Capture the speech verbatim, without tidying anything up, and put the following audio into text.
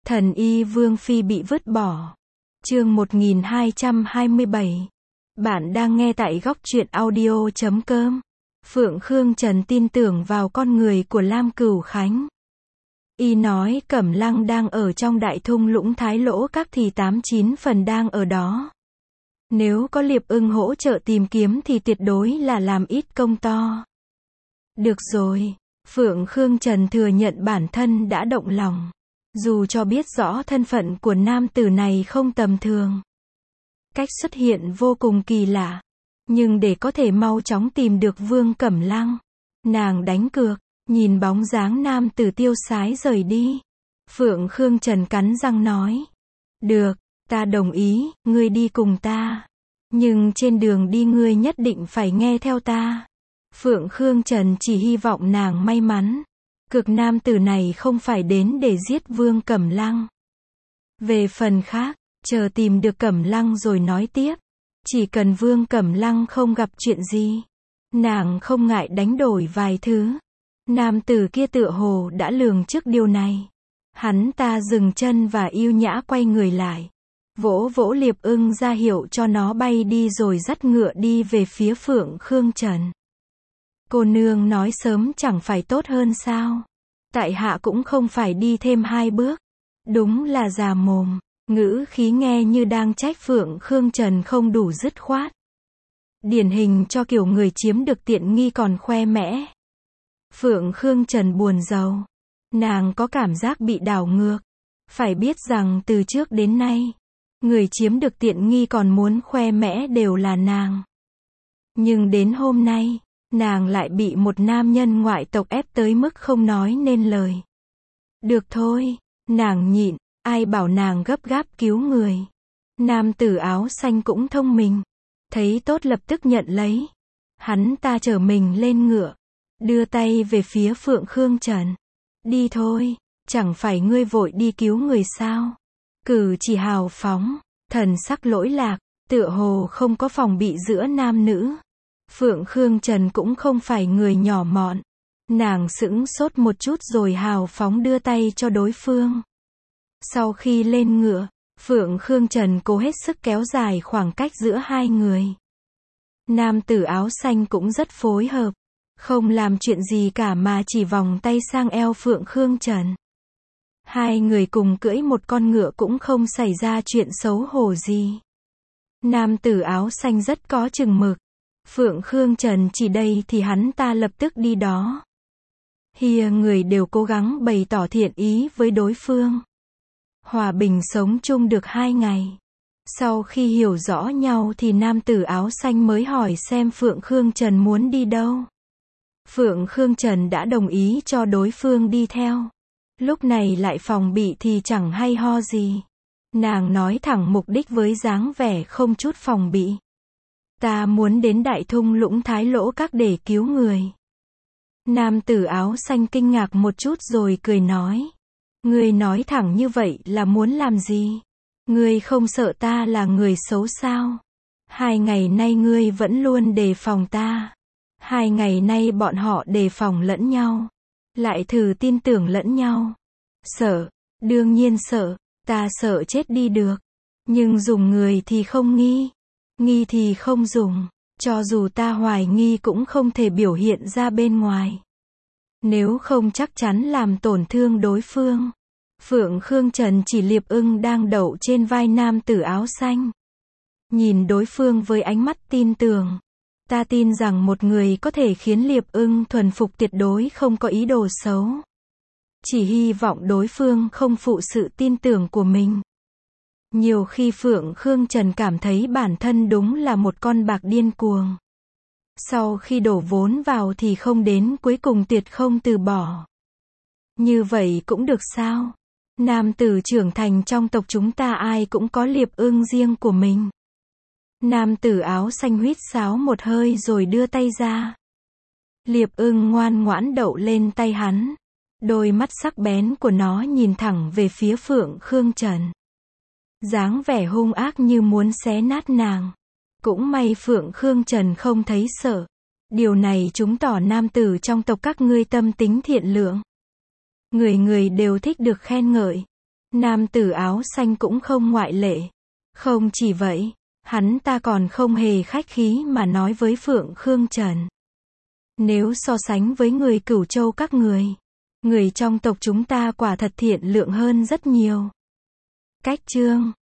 Thần y Vương Phi bị vứt bỏ. Chương một nghìn hai trăm hai mươi bảy. Bạn đang nghe tại góc truyện audio chấm com. Phượng Khương Trần tin tưởng vào con người của Lam Cửu Khánh. Y nói Cẩm Lăng đang ở trong đại thung lũng Thái Lỗ Các thì tám chín phần đang ở đó. Nếu có Liệp Ưng hỗ trợ tìm kiếm thì tuyệt đối là làm ít công to. Được rồi, Phượng Khương Trần thừa nhận bản thân đã động lòng. Dù cho biết rõ thân phận của nam tử này không tầm thường. Cách xuất hiện vô cùng kỳ lạ. Nhưng để có thể mau chóng tìm được Vương Cẩm Lăng, nàng đánh cược, nhìn bóng dáng nam tử tiêu sái rời đi. Phượng Khương Trần cắn răng nói. Được, ta đồng ý, ngươi đi cùng ta. Nhưng trên đường đi ngươi nhất định phải nghe theo ta. Phượng Khương Trần chỉ hy vọng nàng may mắn. Cực nam tử này không phải đến để giết Vương Cẩm Lăng. Về phần khác, chờ tìm được Cẩm Lăng rồi nói tiếp. Chỉ cần Vương Cẩm Lăng không gặp chuyện gì, nàng không ngại đánh đổi vài thứ. Nam tử kia tựa hồ đã lường trước điều này. Hắn ta dừng chân và yêu nhã quay người lại. Vỗ vỗ Liệp Ưng ra hiệu cho nó bay đi rồi dắt ngựa đi về phía Phượng Khương Trần. Cô nương nói sớm chẳng phải tốt hơn sao? Tại hạ cũng không phải đi thêm hai bước. Đúng là già mồm. Ngữ khí nghe như đang trách Phượng Khương Trần không đủ dứt khoát. Điển hình cho kiểu người chiếm được tiện nghi còn khoe mẽ. Phượng Khương Trần buồn rầu. Nàng có cảm giác bị đảo ngược. Phải biết rằng từ trước đến nay, người chiếm được tiện nghi còn muốn khoe mẽ đều là nàng. Nhưng đến hôm nay, nàng lại bị một nam nhân ngoại tộc ép tới mức không nói nên lời. Được thôi, nàng nhịn, ai bảo nàng gấp gáp cứu người. Nam tử áo xanh cũng thông minh. Thấy tốt lập tức nhận lấy. Hắn ta chở mình lên ngựa. Đưa tay về phía Phượng Khương Trần. Đi thôi, chẳng phải ngươi vội đi cứu người sao? Cử chỉ hào phóng, thần sắc lỗi lạc, tựa hồ không có phòng bị giữa nam nữ. Phượng Khương Trần cũng không phải người nhỏ mọn. Nàng sững sốt một chút rồi hào phóng đưa tay cho đối phương. Sau khi lên ngựa, Phượng Khương Trần cố hết sức kéo dài khoảng cách giữa hai người. Nam tử áo xanh cũng rất phối hợp. Không làm chuyện gì cả mà chỉ vòng tay sang eo Phượng Khương Trần. Hai người cùng cưỡi một con ngựa cũng không xảy ra chuyện xấu hổ gì. Nam tử áo xanh rất có chừng mực. Phượng Khương Trần chỉ đây thì hắn ta lập tức đi đó. Hìa người đều cố gắng bày tỏ thiện ý với đối phương. Hòa bình sống chung được hai ngày. Sau khi hiểu rõ nhau thì nam tử áo xanh mới hỏi xem Phượng Khương Trần muốn đi đâu. Phượng Khương Trần đã đồng ý cho đối phương đi theo. Lúc này lại phòng bị thì chẳng hay ho gì. Nàng nói thẳng mục đích với dáng vẻ không chút phòng bị. Ta muốn đến đại thung lũng Thái Lỗ Các để cứu người. Nam tử áo xanh kinh ngạc một chút rồi cười nói. Ngươi nói thẳng như vậy là muốn làm gì? Ngươi không sợ ta là người xấu sao? Hai ngày nay ngươi vẫn luôn đề phòng ta. Hai ngày nay bọn họ đề phòng lẫn nhau. Lại thử tin tưởng lẫn nhau. Sợ, đương nhiên sợ, ta sợ chết đi được. Nhưng dùng người thì không nghi. Nghi thì không dùng. Cho dù ta hoài nghi cũng không thể biểu hiện ra bên ngoài. Nếu không chắc chắn làm tổn thương đối phương. Phượng Khương Trần chỉ Liệp Ưng đang đậu trên vai nam tử áo xanh. Nhìn đối phương với ánh mắt tin tưởng. Ta tin rằng một người có thể khiến Liệp Ưng thuần phục tuyệt đối không có ý đồ xấu. Chỉ hy vọng đối phương không phụ sự tin tưởng của mình. Nhiều khi Phượng Khương Trần cảm thấy bản thân đúng là một con bạc điên cuồng. Sau khi đổ vốn vào thì không đến cuối cùng tuyệt không từ bỏ. Như vậy cũng được sao? Nam tử trưởng thành trong tộc chúng ta ai cũng có Liệp Ưng riêng của mình. Nam tử áo xanh huýt sáo một hơi rồi đưa tay ra. Liệp Ưng ngoan ngoãn đậu lên tay hắn. Đôi mắt sắc bén của nó nhìn thẳng về phía Phượng Khương Trần. Dáng vẻ hung ác như muốn xé nát nàng. Cũng may Phượng Khương Trần không thấy sợ. Điều này chứng tỏ nam tử trong tộc các ngươi tâm tính thiện lương. Người người đều thích được khen ngợi. Nam tử áo xanh cũng không ngoại lệ. Không chỉ vậy, hắn ta còn không hề khách khí mà nói với Phượng Khương Trần. Nếu so sánh với người Cửu Châu các người, người trong tộc chúng ta quả thật thiện lượng hơn rất nhiều. Cách chương